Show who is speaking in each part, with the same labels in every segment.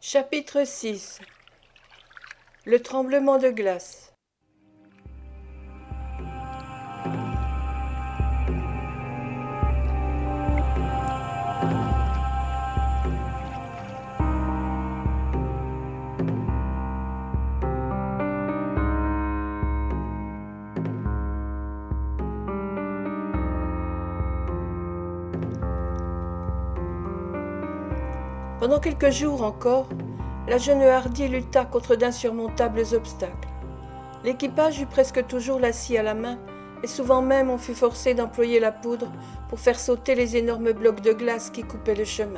Speaker 1: Chapitre 6. Le tremblement de glace. Pendant quelques jours encore, la jeune Hardy lutta contre d'insurmontables obstacles. L'équipage eut presque toujours la scie à la main, et souvent même on fut forcé d'employer la poudre pour faire sauter les énormes blocs de glace qui coupaient le chemin.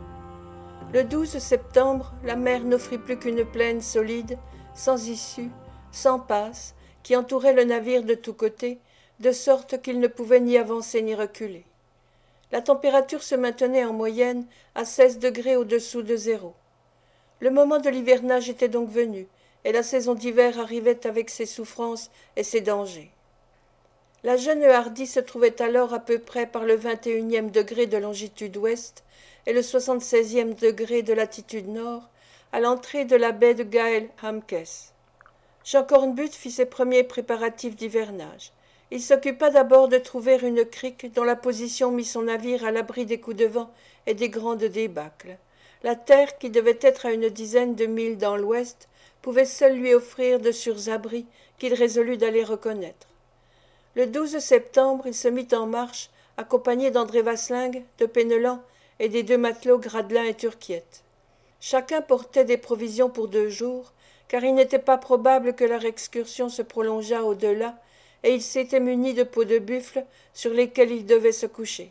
Speaker 1: Le 12 septembre, la mer n'offrit plus qu'une plaine solide, sans issue, sans passe, qui entourait le navire de tous côtés, de sorte qu'il ne pouvait ni avancer ni reculer. La température se maintenait en moyenne à 16 degrés au-dessous de zéro. Le moment de l'hivernage était donc venu, et la saison d'hiver arrivait avec ses souffrances et ses dangers. La jeune Hardy se trouvait alors à peu près par le 21e degré de longitude ouest et le 76e degré de latitude nord, à l'entrée de la baie de Gaël Hamkes. Jean Cornbutte fit ses premiers préparatifs d'hivernage. Il s'occupa d'abord de trouver une crique dont la position mit son navire à l'abri des coups de vent et des grandes débâcles. La terre, qui devait être à une dizaine de milles dans l'ouest, pouvait seule lui offrir de sûrs abris qu'il résolut d'aller reconnaître. Le 12 septembre, il se mit en marche, accompagné d'André Vasling, de Penellan et des deux matelots Gradelin et Turquiette. Chacun portait des provisions pour 2 jours, car il n'était pas probable que leur excursion se prolongeât au-delà, et ils s'étaient munis de peaux de buffle sur lesquelles ils devaient se coucher.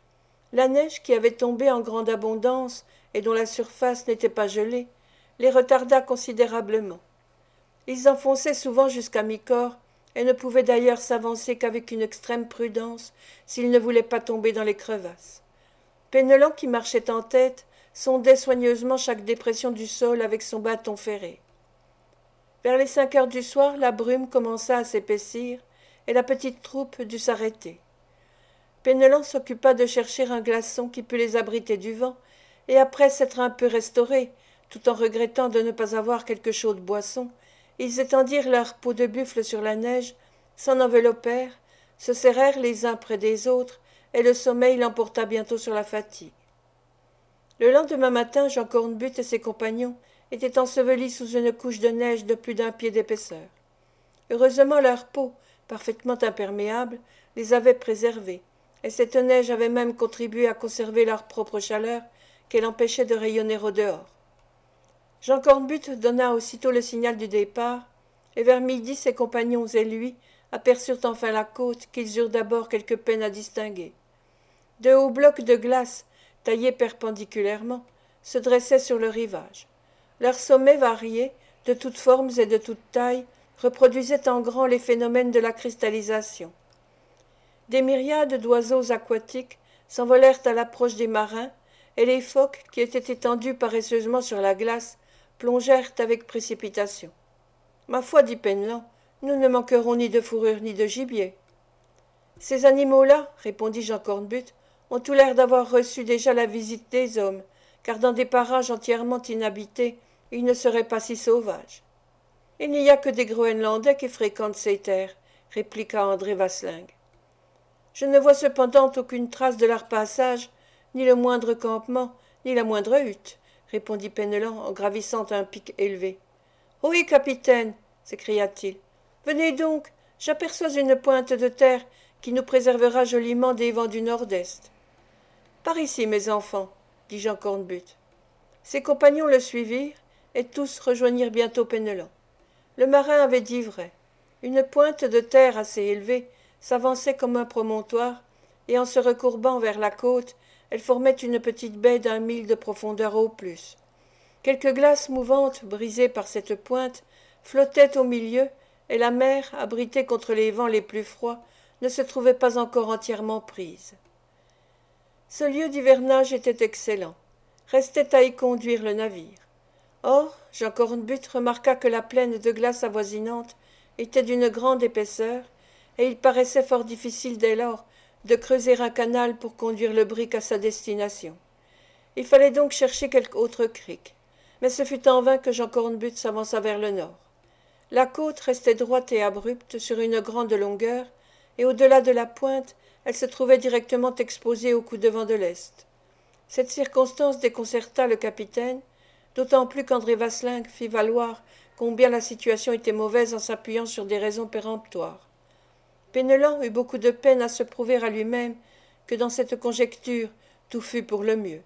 Speaker 1: La neige, qui avait tombé en grande abondance et dont la surface n'était pas gelée, les retarda considérablement. Ils enfonçaient souvent jusqu'à mi-corps et ne pouvaient d'ailleurs s'avancer qu'avec une extrême prudence s'ils ne voulaient pas tomber dans les crevasses. Penellan, qui marchait en tête, sondait soigneusement chaque dépression du sol avec son bâton ferré. Vers les 5 heures du soir, la brume commença à s'épaissir et la petite troupe dut s'arrêter. Penellan s'occupa de chercher un glaçon qui pût les abriter du vent, et après s'être un peu restaurés, tout en regrettant de ne pas avoir quelque chaude boisson, ils étendirent leurs peaux de buffle sur la neige, s'en enveloppèrent, se serrèrent les uns près des autres, et le sommeil l'emporta bientôt sur la fatigue. Le lendemain matin, Jean Cornbutte et ses compagnons étaient ensevelis sous une couche de neige de plus d'1 pied d'épaisseur. Heureusement, leur peau, parfaitement imperméable, les avait préservés, et cette neige avait même contribué à conserver leur propre chaleur, qu'elle empêchait de rayonner au dehors. Jean Cornbutte donna aussitôt le signal du départ, et vers midi ses compagnons et lui aperçurent enfin la côte qu'ils eurent d'abord quelque peine à distinguer. De hauts blocs de glace, taillés perpendiculairement, se dressaient sur le rivage. Leurs sommets variés, de toutes formes et de toutes tailles, reproduisaient en grand les phénomènes de la cristallisation. Des myriades d'oiseaux aquatiques s'envolèrent à l'approche des marins, et les phoques, qui étaient étendus paresseusement sur la glace, plongèrent avec précipitation. « Ma foi, dit Penellan, nous ne manquerons ni de fourrure ni de gibier. » « Ces animaux-là, répondit Jean Cornbutte, ont tout l'air d'avoir reçu déjà la visite des hommes, car dans des parages entièrement inhabités, ils ne seraient pas si sauvages. »« Il n'y a que des Groenlandais qui fréquentent ces terres, répliqua André Vasling. Je ne vois cependant aucune trace de leur passage, ni le moindre campement, ni la moindre hutte, répondit Penellan en gravissant un pic élevé. Oui, capitaine, s'écria-t-il. Venez donc, j'aperçois une pointe de terre qui nous préservera joliment des vents du nord-est. Par ici, mes enfants, dit Jean Cornbutte. Ses compagnons le suivirent, et tous rejoignirent bientôt Penellan. Le marin avait dit vrai. Une pointe de terre assez élevée s'avançait comme un promontoire, et en se recourbant vers la côte, elle formait une petite baie d'1 mille de profondeur au plus. Quelques glaces mouvantes, brisées par cette pointe, flottaient au milieu, et la mer, abritée contre les vents les plus froids, ne se trouvait pas encore entièrement prise. Ce lieu d'hivernage était excellent. Restait à y conduire le navire. Or, Jean Cornbutte remarqua que la plaine de glace avoisinante était d'une grande épaisseur, et il paraissait fort difficile dès lors de creuser un canal pour conduire le brick à sa destination. Il fallait donc chercher quelque autre crique. Mais ce fut en vain que Jean Cornbutte s'avança vers le nord. La côte restait droite et abrupte sur une grande longueur, et au-delà de la pointe, elle se trouvait directement exposée au coup de vent de l'est. Cette circonstance déconcerta le capitaine, d'autant plus qu'André Vasling fit valoir combien la situation était mauvaise en s'appuyant sur des raisons péremptoires. Penellan eut beaucoup de peine à se prouver à lui-même que dans cette conjecture tout fut pour le mieux.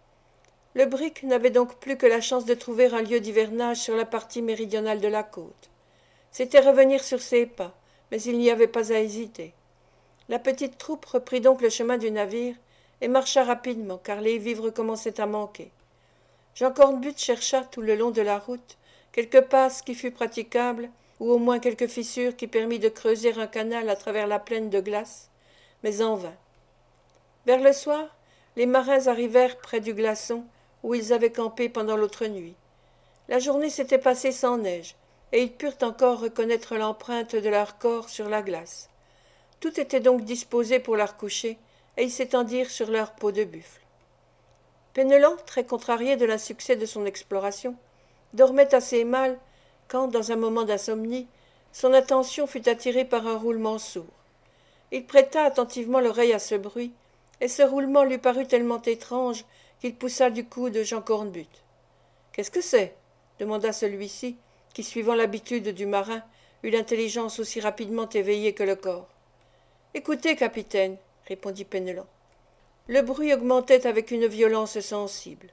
Speaker 1: Le brick n'avait donc plus que la chance de trouver un lieu d'hivernage sur la partie méridionale de la côte. C'était revenir sur ses pas, mais il n'y avait pas à hésiter. La petite troupe reprit donc le chemin du navire et marcha rapidement, car les vivres commençaient à manquer. Jean Cornbutte chercha tout le long de la route quelque passe qui fût praticable, ou au moins quelque fissure qui permît de creuser un canal à travers la plaine de glace, mais en vain. Vers le soir, les marins arrivèrent près du glaçon où ils avaient campé pendant l'autre nuit. La journée s'était passée sans neige, et ils purent encore reconnaître l'empreinte de leur corps sur la glace. Tout était donc disposé pour leur coucher, et ils s'étendirent sur leur peau de buffle. Penellan, très contrarié de l'insuccès de son exploration, dormait assez mal quand, dans un moment d'insomnie, son attention fut attirée par un roulement sourd. Il prêta attentivement l'oreille à ce bruit, et ce roulement lui parut tellement étrange qu'il poussa du coude Jean Cornbutte. « Qu'est-ce que c'est » demanda celui-ci, qui, suivant l'habitude du marin, eut l'intelligence aussi rapidement éveillée que le corps. « Écoutez, capitaine, » répondit Penellan. Le bruit augmentait avec une violence sensible.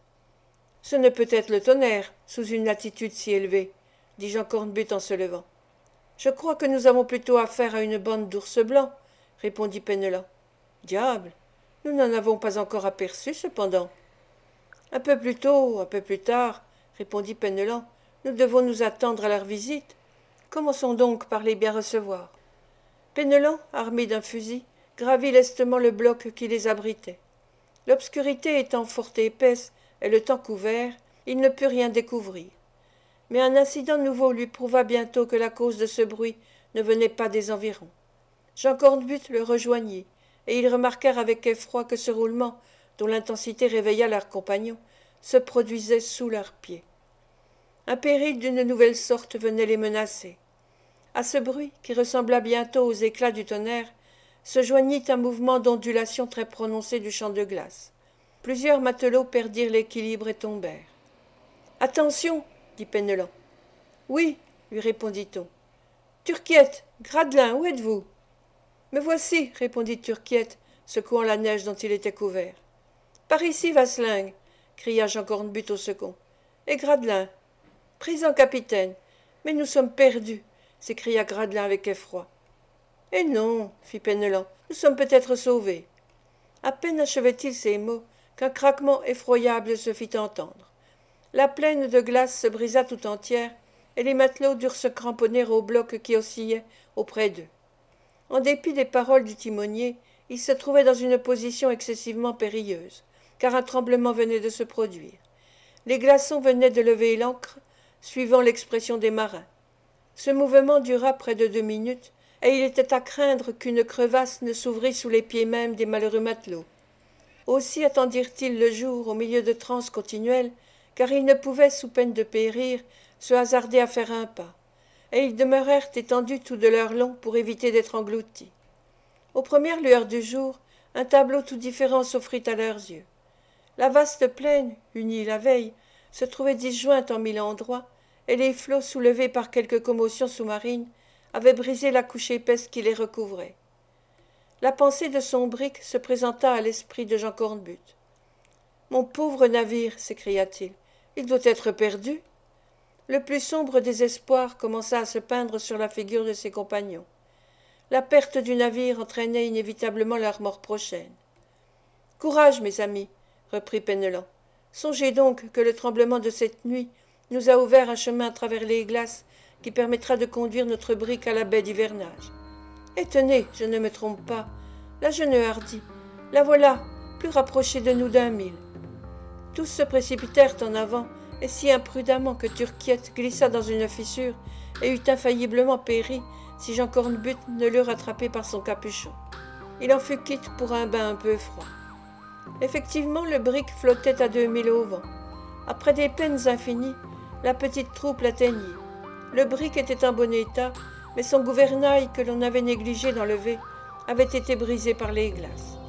Speaker 1: « Ce ne peut être le tonnerre, sous une latitude si élevée, » dit Jean Cornbutte en se levant. « Je crois que nous avons plutôt affaire à une bande d'ours blancs, » répondit Penellan. « Diable, nous n'en avons pas encore aperçu, cependant. » « Un peu plus tôt, un peu plus tard, » répondit Penellan, « nous devons nous attendre à leur visite. Commençons donc par les bien recevoir. » Penellan, armé d'un fusil, gravit lestement le bloc qui les abritait. L'obscurité étant fort épaisse et le temps couvert, il ne put rien découvrir. Mais un incident nouveau lui prouva bientôt que la cause de ce bruit ne venait pas des environs. Jean Cornbutte le rejoignit, et ils remarquèrent avec effroi que ce roulement, dont l'intensité réveilla leurs compagnons, se produisait sous leurs pieds. Un péril d'une nouvelle sorte venait les menacer. À ce bruit, qui ressembla bientôt aux éclats du tonnerre, se joignit un mouvement d'ondulation très prononcé du champ de glace. Plusieurs matelots perdirent l'équilibre et tombèrent. « Attention !» dit Penellan. « Oui, lui répondit-on. « Turquiette, Gradelin, où êtes-vous » ? « Me voici, répondit Turquiette, secouant la neige dont il était couvert. « Par ici, Vasling !» cria Jean Cornbutte au second. « Et Gradelin ?»« Présent, capitaine. Mais nous sommes perdus !» s'écria Gradelin avec effroi. « Eh non, fit Penellan, nous sommes peut-être sauvés. » À peine achevait-il ces mots qu'un craquement effroyable se fit entendre. La plaine de glace se brisa tout entière, et les matelots durent se cramponner au bloc qui oscillait auprès d'eux. En dépit des paroles du timonier, ils se trouvaient dans une position excessivement périlleuse, car un tremblement venait de se produire. Les glaçons venaient de lever l'ancre, suivant l'expression des marins. Ce mouvement dura près de 2 minutes, et il était à craindre qu'une crevasse ne s'ouvrît sous les pieds mêmes des malheureux matelots. Aussi attendirent-ils le jour au milieu de transes continuelles, car ils ne pouvaient, sous peine de périr, se hasarder à faire un pas, et ils demeurèrent étendus tout de leur long pour éviter d'être engloutis. Aux premières lueurs du jour, un tableau tout différent s'offrit à leurs yeux. La vaste plaine, unie la veille, se trouvait disjointe en 1000 endroits, et les flots soulevés par quelque commotion sous-marine avaient brisé la couche épaisse qui les recouvrait. La pensée de son brick se présenta à l'esprit de Jean Cornbutte. « Mon pauvre navire !» s'écria-t-il. « Il doit être perdu !» Le plus sombre désespoir commença à se peindre sur la figure de ses compagnons. La perte du navire entraînait inévitablement leur mort prochaine. « Courage, mes amis !» reprit Penellan. « Songez donc que le tremblement de cette nuit nous a ouvert un chemin à travers les glaces qui permettra de conduire notre brick à la baie d'hivernage. Et tenez, je ne me trompe pas, la jeune Hardy, la voilà, plus rapprochée de nous d'1 mille. » Tous se précipitèrent en avant, et si imprudemment que Turquiette glissa dans une fissure et eût infailliblement péri si Jean Cornbutte ne l'eût rattrapé par son capuchon. Il en fut quitte pour un bain un peu froid. Effectivement, le brick flottait à 2000 au vent. Après des peines infinies, la petite troupe l'atteignit. Le brick était en bon état, mais son gouvernail, que l'on avait négligé d'enlever, avait été brisé par les glaces.